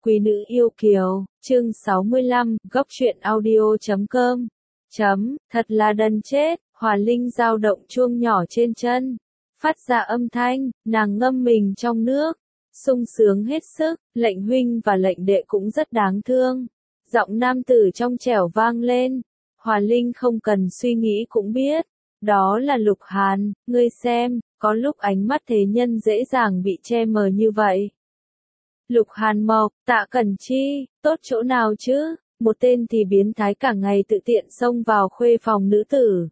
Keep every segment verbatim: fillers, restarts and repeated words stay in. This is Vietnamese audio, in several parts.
Quý nữ yêu kiều, chương sáu mươi lăm, góc truyện audio chấm com. Chấm, thật là đần chết, Hòa Linh dao động chuông nhỏ trên chân, phát ra âm thanh, nàng ngâm mình trong nước, sung sướng hết sức, lệnh huynh và lệnh đệ cũng rất đáng thương. Giọng nam tử trong trẻo vang lên, Hòa Linh không cần suy nghĩ cũng biết, đó là Lục Hàn, ngươi xem, có lúc ánh mắt thế nhân dễ dàng bị che mờ như vậy. Lục Hàn Mộc, Tạ Cẩn Chi, tốt chỗ nào chứ, một tên thì biến thái cả ngày tự tiện xông vào khuê phòng nữ tử.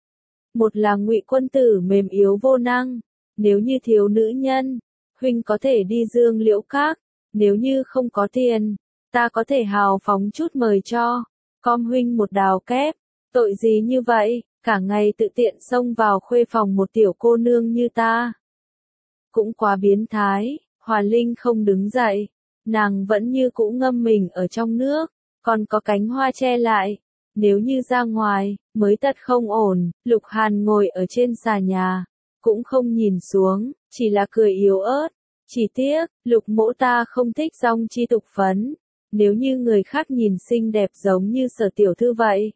Một là Ngụy quân tử mềm yếu vô năng, nếu như thiếu nữ nhân, huynh có thể đi Dương Liễu Các, nếu như không có tiền, ta có thể hào phóng chút mời cho, com huynh một đào kép, tội gì như vậy, cả ngày tự tiện xông vào khuê phòng một tiểu cô nương như ta. Cũng quá biến thái. Hòa Linh không đứng dậy, nàng vẫn như cũ ngâm mình ở trong nước, còn có cánh hoa che lại. Nếu như ra ngoài, mới thật không ổn. Lục Hàn ngồi ở trên xà nhà, cũng không nhìn xuống, chỉ là cười yếu ớt. Chỉ tiếc, Lục mỗ ta không thích dong chi tục phấn, nếu như người khác nhìn xinh đẹp giống như Sở tiểu thư vậy,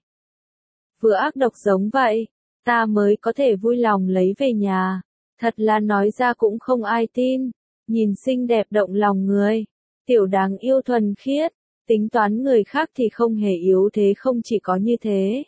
vừa ác độc giống vậy, ta mới có thể vui lòng lấy về nhà. Thật là nói ra cũng không ai tin. Nhìn xinh đẹp động lòng người, tiểu đáng yêu thuần khiết, tính toán người khác thì không hề yếu thế, không chỉ có như thế.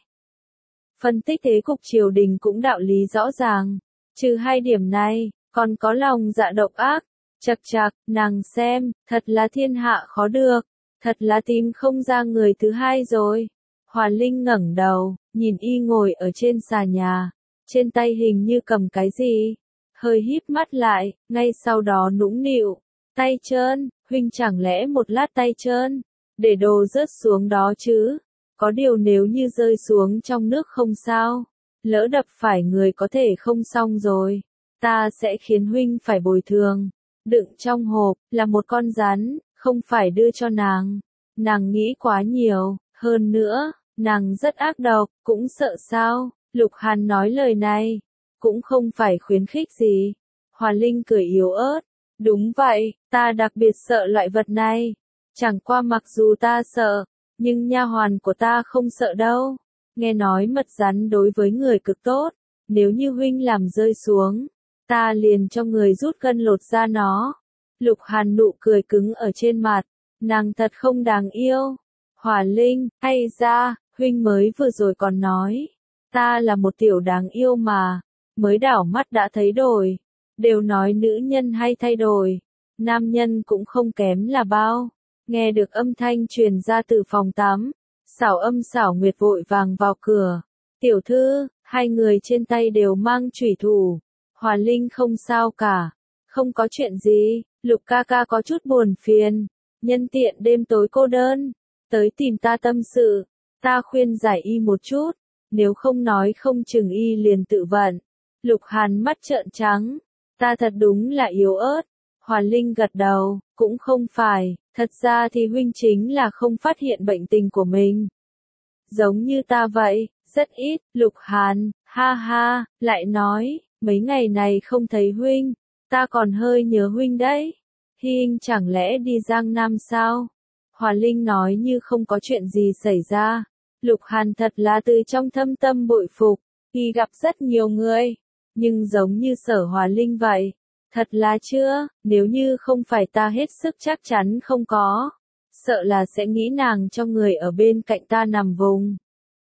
Phân tích thế cục triều đình cũng đạo lý rõ ràng, trừ hai điểm này, còn có lòng dạ độc ác, chật chạc, nàng xem, thật là thiên hạ khó được, thật là tìm không ra người thứ hai rồi. Hòa Linh ngẩng đầu, nhìn y ngồi ở trên xà nhà, trên tay hình như cầm cái gì. Hơi híp mắt lại, ngay sau đó nũng nịu, tay trơn, huynh chẳng lẽ một lát tay trơn, để đồ rớt xuống đó chứ, có điều nếu như rơi xuống trong nước không sao, lỡ đập phải người có thể không xong rồi, ta sẽ khiến huynh phải bồi thường. Đựng trong hộp, là một con rắn, không phải đưa cho nàng, nàng nghĩ quá nhiều, hơn nữa, nàng rất ác độc, cũng sợ sao. Lục Hàn nói lời này cũng không phải khuyến khích gì. Hòa Linh cười yếu ớt, đúng vậy, ta đặc biệt sợ loại vật này. Chẳng qua mặc dù ta sợ, nhưng nha hoàn của ta không sợ đâu. Nghe nói mật rắn đối với người cực tốt, nếu như huynh làm rơi xuống, ta liền cho người rút gân lột ra nó. Lục Hàn nụ cười cứng ở trên mặt, nàng thật không đáng yêu. Hòa Linh, hay ra, huynh mới vừa rồi còn nói, ta là một tiểu đáng yêu mà. Mới đảo mắt đã thấy đổi, đều nói nữ nhân hay thay đổi, nam nhân cũng không kém là bao. Nghe được âm thanh truyền ra từ phòng tắm, Xảo Âm Xảo Nguyệt vội vàng vào cửa. Tiểu thư, hai người trên tay đều mang chủy thủ. Hòa Linh không sao cả, không có chuyện gì, Lục ca ca có chút buồn phiền, nhân tiện đêm tối cô đơn, tới tìm ta tâm sự, ta khuyên giải y một chút, nếu không nói không chừng y liền tự vận. Lục Hàn mắt trợn trắng, ta thật đúng là yếu ớt. Hòa Linh gật đầu, cũng không phải, thật ra thì huynh chính là không phát hiện bệnh tình của mình. Giống như ta vậy, rất ít. Lục Hàn, ha ha, lại nói, mấy ngày này không thấy huynh, ta còn hơi nhớ huynh đấy. Huynh chẳng lẽ đi Giang Nam sao? Hòa Linh nói như không có chuyện gì xảy ra. Lục Hàn thật là từ trong thâm tâm bội phục, y gặp rất nhiều người. Nhưng giống như Sở Hòa Linh vậy, thật là chưa, nếu như không phải ta hết sức chắc chắn không có, sợ là sẽ nghĩ nàng cho người ở bên cạnh ta nằm vùng.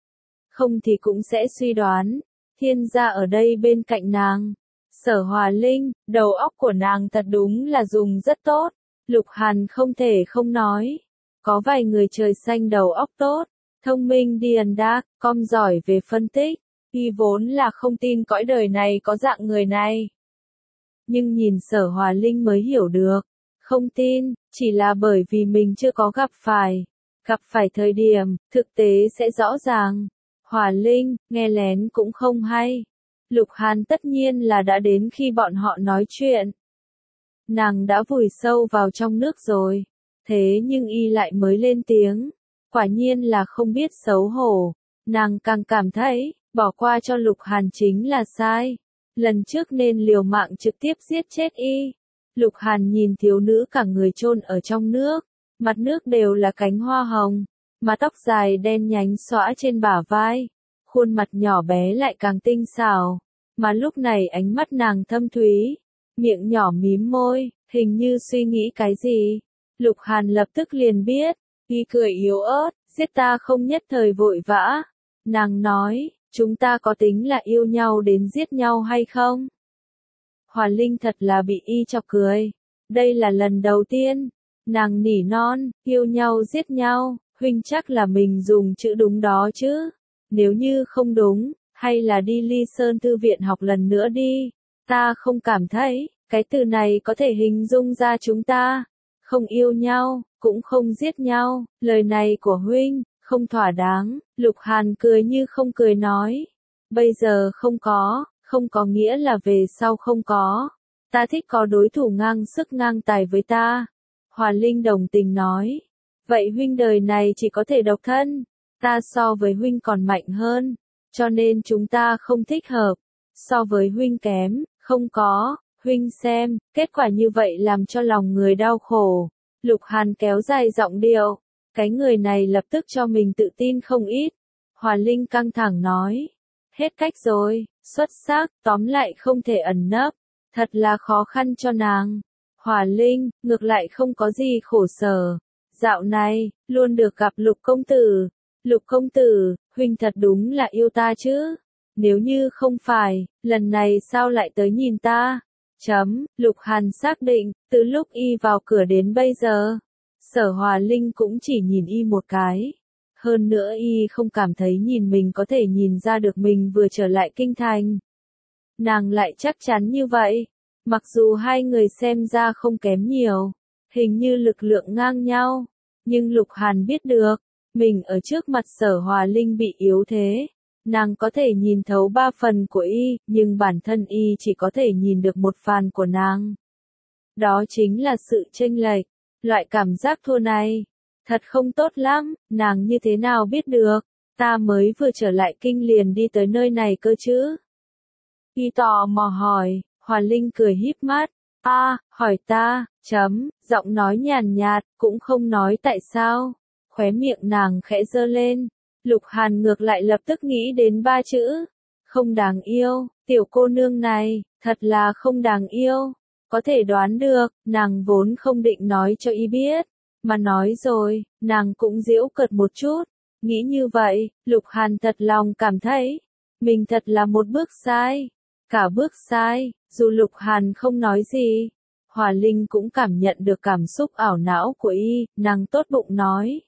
Không thì cũng sẽ suy đoán, thiên gia ở đây bên cạnh nàng. Sở Hòa Linh, đầu óc của nàng thật đúng là dùng rất tốt. Lục Hàn không thể không nói, có vài người trời xanh đầu óc tốt, thông minh điền đa, com giỏi về phân tích. Y vốn là không tin cõi đời này có dạng người này. Nhưng nhìn Sở Hòa Linh mới hiểu được. Không tin, chỉ là bởi vì mình chưa có gặp phải. Gặp phải thời điểm, thực tế sẽ rõ ràng. Hòa Linh, nghe lén cũng không hay. Lục Hàn tất nhiên là đã đến khi bọn họ nói chuyện. Nàng đã vùi sâu vào trong nước rồi. Thế nhưng y lại mới lên tiếng. Quả nhiên là không biết xấu hổ. Nàng càng cảm thấy, bỏ qua cho Lục Hàn chính là sai. Lần trước nên liều mạng trực tiếp giết chết y. Lục Hàn nhìn thiếu nữ cả người chôn ở trong nước, mặt nước đều là cánh hoa hồng, mà tóc dài đen nhánh xõa trên bả vai, khuôn mặt nhỏ bé lại càng tinh xảo, mà lúc này ánh mắt nàng thâm thúy, miệng nhỏ mím môi, hình như suy nghĩ cái gì. Lục Hàn lập tức liền biết, y cười yếu ớt, giết ta không nhất thời vội vã. Nàng nói, chúng ta có tính là yêu nhau đến giết nhau hay không? Hòa Linh thật là bị y chọc cười. Đây là lần đầu tiên. Nàng nỉ non, yêu nhau giết nhau, huynh chắc là mình dùng chữ đúng đó chứ. Nếu như không đúng, hay là đi Ly Sơn Thư viện học lần nữa đi. Ta không cảm thấy, cái từ này có thể hình dung ra chúng ta. Không yêu nhau, cũng không giết nhau, lời này của huynh, không thỏa đáng. Lục Hàn cười như không cười nói. Bây giờ không có, không có nghĩa là về sau không có. Ta thích có đối thủ ngang sức ngang tài với ta. Hòa Linh đồng tình nói. Vậy huynh đời này chỉ có thể độc thân. Ta so với huynh còn mạnh hơn. Cho nên chúng ta không thích hợp. So với huynh kém, không có. Huynh xem, kết quả như vậy làm cho lòng người đau khổ. Lục Hàn kéo dài giọng điệu. Cái người này lập tức cho mình tự tin không ít. Hòa Linh căng thẳng nói. Hết cách rồi, xuất sắc, tóm lại không thể ẩn nấp. Thật là khó khăn cho nàng. Hòa Linh, ngược lại không có gì khổ sở. Dạo này, luôn được gặp Lục công tử. Lục công tử, huynh thật đúng là yêu ta chứ. Nếu như không phải, lần này sao lại tới nhìn ta? Chấm, Lục Hàn xác định, từ lúc y vào cửa đến bây giờ, Sở Hòa Linh cũng chỉ nhìn y một cái. Hơn nữa y không cảm thấy nhìn mình có thể nhìn ra được mình vừa trở lại kinh thành. Nàng lại chắc chắn như vậy. Mặc dù hai người xem ra không kém nhiều, hình như lực lượng ngang nhau, nhưng Lục Hàn biết được, mình ở trước mặt Sở Hòa Linh bị yếu thế. Nàng có thể nhìn thấu ba phần của y, nhưng bản thân y chỉ có thể nhìn được một phần của nàng. Đó chính là sự chênh lệch. Loại cảm giác thua này, thật không tốt lắm, nàng như thế nào biết được, ta mới vừa trở lại kinh liền đi tới nơi này cơ chứ. Y tò mò hỏi, Hòa Linh cười híp mắt, a, à, hỏi ta, chấm, giọng nói nhàn nhạt, cũng không nói tại sao, khóe miệng nàng khẽ giơ lên. Lục Hàn ngược lại lập tức nghĩ đến ba chữ, không đáng yêu, tiểu cô nương này, thật là không đáng yêu. Có thể đoán được, nàng vốn không định nói cho y biết, mà nói rồi, nàng cũng giễu cợt một chút. Nghĩ như vậy, Lục Hàn thật lòng cảm thấy, mình thật là một bước sai. Cả bước sai, dù Lục Hàn không nói gì, Hòa Linh cũng cảm nhận được cảm xúc ảo não của y, nàng tốt bụng nói.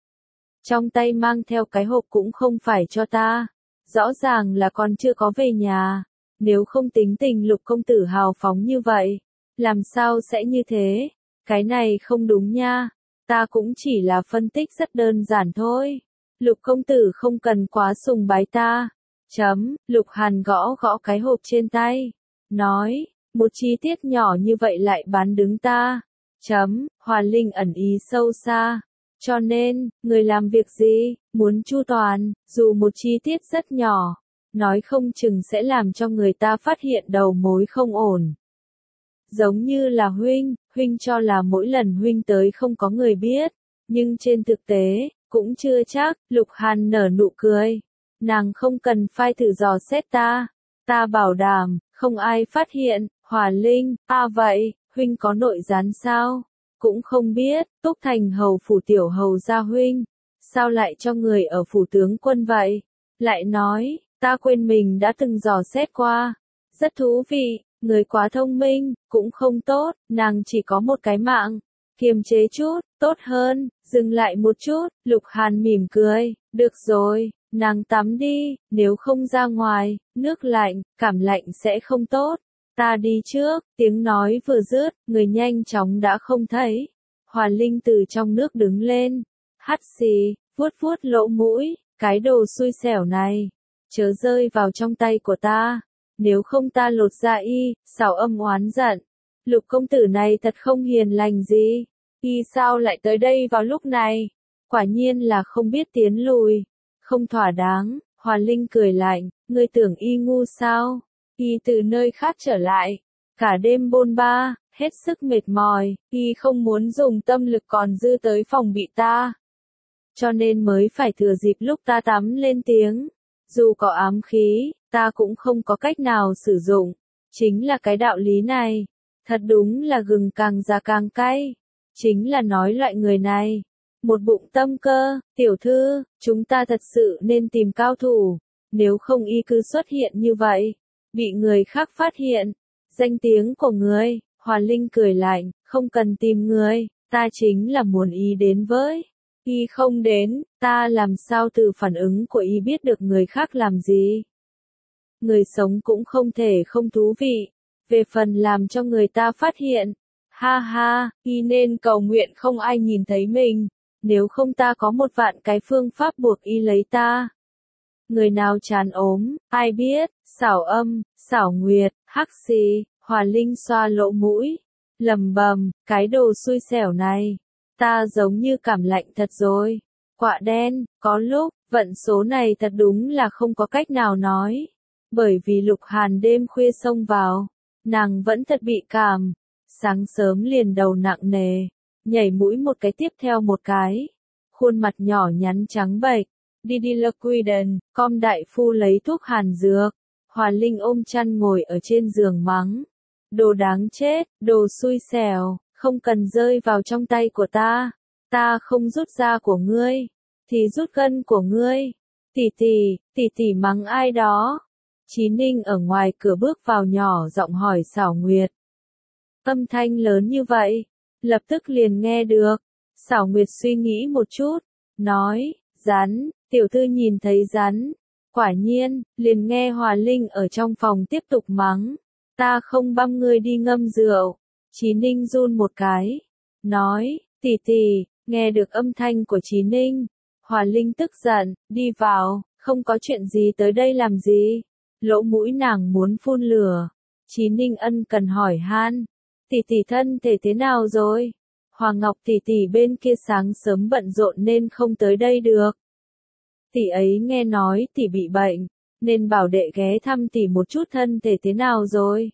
Trong tay mang theo cái hộp cũng không phải cho ta, rõ ràng là còn chưa có về nhà, nếu không tính tình Lục công tử hào phóng như vậy, làm sao sẽ như thế, cái này không đúng nha, ta cũng chỉ là phân tích rất đơn giản thôi, Lục công tử không cần quá sùng bái ta. Chấm, Lục Hàn gõ gõ cái hộp trên tay, nói, một chi tiết nhỏ như vậy lại bán đứng ta. Chấm, Hòa Linh ẩn ý sâu xa. Cho nên, người làm việc gì, muốn chu toàn, dù một chi tiết rất nhỏ, nói không chừng sẽ làm cho người ta phát hiện đầu mối không ổn. Giống như là huynh, huynh cho là mỗi lần huynh tới không có người biết, nhưng trên thực tế, cũng chưa chắc. Lục Hàn nở nụ cười. Nàng không cần phai thử dò xét ta, ta bảo đảm, không ai phát hiện. Hòa Linh, à vậy, huynh có nội gián sao? Cũng không biết, Túc Thành hầu phủ tiểu hầu gia huynh, sao lại cho người ở phủ tướng quân vậy? Lại nói, ta quên mình đã từng dò xét qua. Rất thú vị, người quá thông minh, cũng không tốt, nàng chỉ có một cái mạng. Kiềm chế chút, tốt hơn, dừng lại một chút. Lục Hàn mỉm cười, được rồi, nàng tắm đi, nếu không ra ngoài, nước lạnh, cảm lạnh sẽ không tốt. Ta đi trước, tiếng nói vừa dứt, người nhanh chóng đã không thấy. Hòa Linh từ trong nước đứng lên, hắt xì, vuốt vuốt lỗ mũi, cái đồ xui xẻo này, chớ rơi vào trong tay của ta, nếu không ta lột da y. Sảo Âm oán giận, Lục công tử này thật không hiền lành gì, y sao lại tới đây vào lúc này, quả nhiên là không biết tiến lùi, không thỏa đáng. Hòa Linh cười lạnh, ngươi tưởng y ngu sao? Y từ nơi khác trở lại, cả đêm bôn ba, hết sức mệt mỏi, y không muốn dùng tâm lực còn dư tới phòng bị ta. Cho nên mới phải thừa dịp lúc ta tắm lên tiếng. Dù có ám khí, ta cũng không có cách nào sử dụng. Chính là cái đạo lý này. Thật đúng là gừng càng già càng cay. Chính là nói loại người này. Một bụng tâm cơ, tiểu thư, chúng ta thật sự nên tìm cao thủ. Nếu không y cứ xuất hiện như vậy, bị người khác phát hiện. Danh tiếng của người, Hòa Linh cười lạnh, không cần tìm người, ta chính là muốn y đến với. Y không đến, ta làm sao từ phản ứng của y biết được người khác làm gì. Người sống cũng không thể không thú vị. Về phần làm cho người ta phát hiện. Ha ha, y nên cầu nguyện không ai nhìn thấy mình. Nếu không ta có một vạn cái phương pháp buộc y lấy ta. Người nào chán ốm, ai biết, xảo âm, xảo nguyệt, hắc xì, Hòa Linh xoa lỗ mũi. Lầm bầm, cái đồ xui xẻo này. Ta giống như cảm lạnh thật rồi. Quạ đen, có lúc, vận số này thật đúng là không có cách nào nói. Bởi vì Lục Hàn đêm khuya xông vào, nàng vẫn thật bị cảm. Sáng sớm liền đầu nặng nề, nhảy mũi một cái tiếp theo một cái. Khuôn mặt nhỏ nhắn trắng bệch. Đi đi Liquiden, com đại phu lấy thuốc hàn dược. Hòa Linh ôm chăn ngồi ở trên giường mắng. Đồ đáng chết, đồ xui xẻo, không cần rơi vào trong tay của ta. Ta không rút da của ngươi, thì rút gân của ngươi. Tỷ tỷ, tỷ tỷ mắng ai đó. Chí Ninh ở ngoài cửa bước vào nhỏ giọng hỏi Xảo Nguyệt. Âm thanh lớn như vậy, lập tức liền nghe được. Xảo Nguyệt suy nghĩ một chút, nói, rắn, tiểu thư nhìn thấy rắn. Quả nhiên, liền nghe Hòa Linh ở trong phòng tiếp tục mắng. Ta không băm ngươi đi ngâm rượu. Chí Ninh run một cái. Nói, tỷ tỷ, nghe được âm thanh của Chí Ninh. Hòa Linh tức giận, đi vào, không có chuyện gì tới đây làm gì. Lỗ mũi nàng muốn phun lửa. Chí Ninh ân cần hỏi han. Tỷ tỷ thân thể thế nào rồi? Hoàng Ngọc tỷ tỷ bên kia sáng sớm bận rộn nên không tới đây được. Tỷ ấy nghe nói tỷ bị bệnh, nên bảo đệ ghé thăm tỷ một chút thân thể thế nào rồi.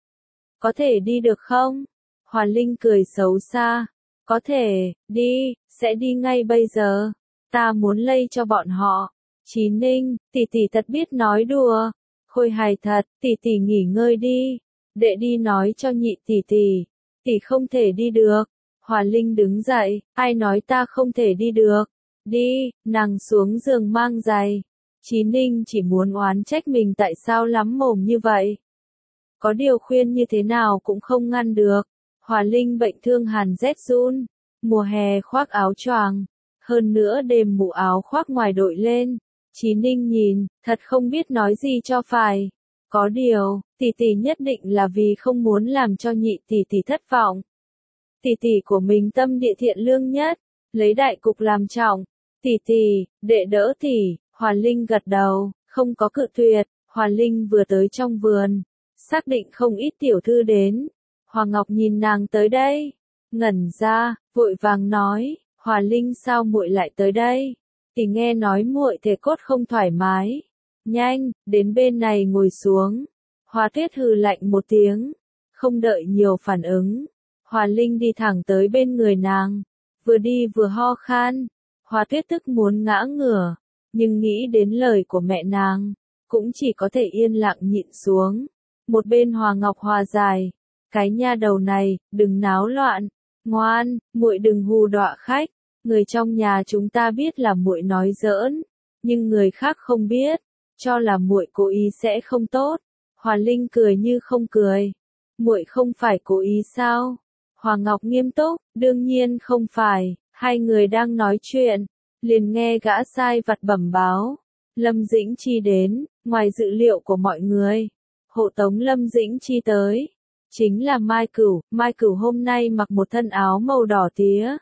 Có thể đi được không? Hòa Linh cười xấu xa. Có thể, đi, sẽ đi ngay bây giờ. Ta muốn lây cho bọn họ. Chí Ninh, tỷ tỷ thật biết nói đùa. Khôi hài thật, tỷ tỷ nghỉ ngơi đi. Đệ đi nói cho nhị tỷ tỷ. Tỷ không thể đi được. Hòa Linh đứng dậy, ai nói ta không thể đi được. Đi, nàng xuống giường mang giày. Chí Ninh chỉ muốn oán trách mình tại sao lắm mồm như vậy. Có điều khuyên như thế nào cũng không ngăn được. Hòa Linh bệnh thương hàn rét run. Mùa hè khoác áo choàng. Hơn nữa đêm mũ áo khoác ngoài đội lên. Chí Ninh nhìn, thật không biết nói gì cho phải. Có điều, tỷ tỷ nhất định là vì không muốn làm cho nhị tỷ tỷ thất vọng. Tỷ tỷ của mình tâm địa thiện lương nhất. Lấy đại cục làm trọng. Tỷ tỷ, đệ đỡ tỷ. Hòa Linh gật đầu, không có cự tuyệt. Hòa Linh vừa tới trong vườn, xác định không ít tiểu thư đến. Hoàng Ngọc nhìn nàng tới đây, ngẩn ra, vội vàng nói, Hòa Linh sao muội lại tới đây? Tỷ nghe nói muội thể cốt không thoải mái. Nhanh, đến bên này ngồi xuống. Hòa Tuyết hừ lạnh một tiếng, không đợi nhiều phản ứng. Hòa Linh đi thẳng tới bên người nàng, vừa đi vừa ho khan. Hòa Tuyết tức muốn ngã ngửa, nhưng nghĩ đến lời của mẹ nàng, cũng chỉ có thể yên lặng nhịn xuống. Một bên Hòa Ngọc hòa giải, cái nha đầu này, đừng náo loạn, ngoan, muội đừng hù dọa khách. Người trong nhà chúng ta biết là muội nói giỡn, nhưng người khác không biết, cho là muội cố ý sẽ không tốt. Hòa Linh cười như không cười. Muội không phải cố ý sao? Hòa Ngọc nghiêm túc, đương nhiên không phải. Hai người đang nói chuyện, liền nghe gã sai vặt bẩm báo. Lâm Dĩnh Chi đến, ngoài dự liệu của mọi người. Hộ tống Lâm Dĩnh Chi tới. Chính là Mai Cửu. Mai Cửu hôm nay mặc một thân áo màu đỏ tía.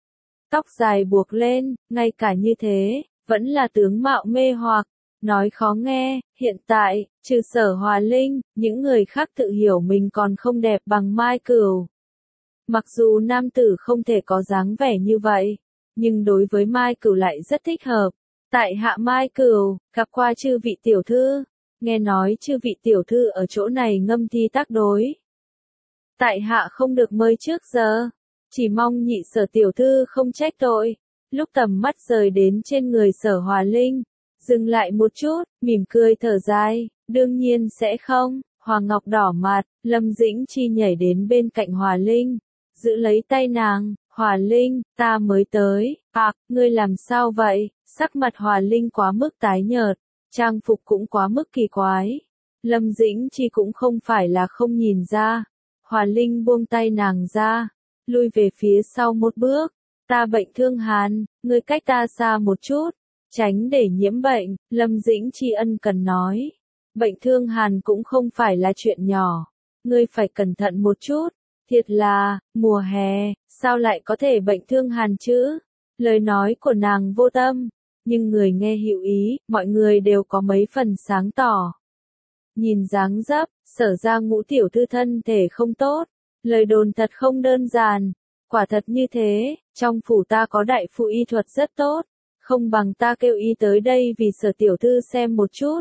Tóc dài buộc lên, ngay cả như thế, vẫn là tướng mạo mê hoặc. Nói khó nghe, hiện tại, trừ Sở Hòa Linh, những người khác tự hiểu mình còn không đẹp bằng Mai Cửu. Mặc dù nam tử không thể có dáng vẻ như vậy, nhưng đối với Mai Cửu lại rất thích hợp. Tại hạ Mai Cửu, gặp qua chư vị tiểu thư, nghe nói chư vị tiểu thư ở chỗ này ngâm thi tác đối. Tại hạ không được mời trước giờ. Chỉ mong nhị Sở tiểu thư không trách tội. Lúc tầm mắt rời đến trên người Sở Hòa Linh, dừng lại một chút, mỉm cười thở dài, đương nhiên sẽ không. Hoàng Ngọc đỏ mặt, Lâm Dĩnh Chi nhảy đến bên cạnh Hòa Linh, giữ lấy tay nàng, Hòa Linh, ta mới tới, à, ngươi làm sao vậy? Sắc mặt Hòa Linh quá mức tái nhợt, trang phục cũng quá mức kỳ quái. Lâm Dĩnh Chi cũng không phải là không nhìn ra. Hòa Linh buông tay nàng ra, lui về phía sau một bước. Ta bệnh thương hàn, ngươi cách ta xa một chút, tránh để nhiễm bệnh, Lâm Dĩnh Chi ân cần nói. Bệnh thương hàn cũng không phải là chuyện nhỏ, ngươi phải cẩn thận một chút. Thiệt là, mùa hè, sao lại có thể bệnh thương hàn chứ? Lời nói của nàng vô tâm, nhưng người nghe hiểu ý, mọi người đều có mấy phần sáng tỏ. Nhìn dáng dấp, Sở ra Ngũ tiểu thư thân thể không tốt, lời đồn thật không đơn giản. Quả thật như thế, trong phủ ta có đại phu y thuật rất tốt, không bằng ta kêu y tới đây vì Sở tiểu thư xem một chút.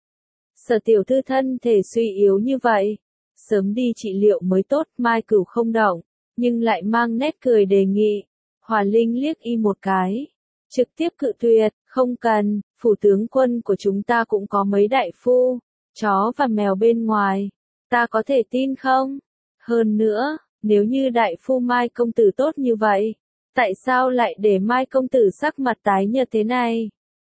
Sở tiểu thư thân thể suy yếu như vậy, sớm đi trị liệu mới tốt. Mai Cửu không động, nhưng lại mang nét cười đề nghị. Hòa Linh liếc y một cái, trực tiếp cự tuyệt, không cần, phủ tướng quân của chúng ta cũng có mấy đại phu, chó và mèo bên ngoài, ta có thể tin không? Hơn nữa, nếu như đại phu Mai công tử tốt như vậy, tại sao lại để Mai công tử sắc mặt tái nhợt thế này?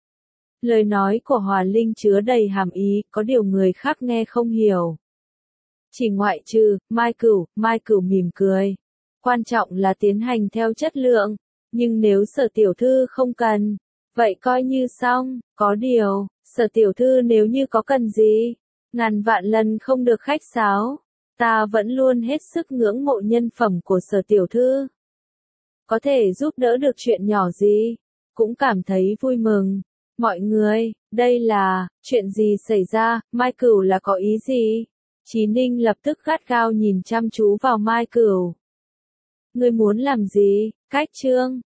Lời nói của Hòa Linh chứa đầy hàm ý, có điều người khác nghe không hiểu. Chỉ ngoại trừ, Mai Cửu, Mai Cửu mỉm cười. Quan trọng là tiến hành theo chất lượng, nhưng nếu Sở tiểu thư không cần, vậy coi như xong, có điều, Sở tiểu thư nếu như có cần gì, ngàn vạn lần không được khách sáo. Ta vẫn luôn hết sức ngưỡng mộ nhân phẩm của Sở tiểu thư. Có thể giúp đỡ được chuyện nhỏ gì, cũng cảm thấy vui mừng. Mọi người, đây là, chuyện gì xảy ra, Mai Cửu là có ý gì? Chí Ninh lập tức gắt gao nhìn chăm chú vào Mai Cửu. Ngươi muốn làm gì? Cách trương,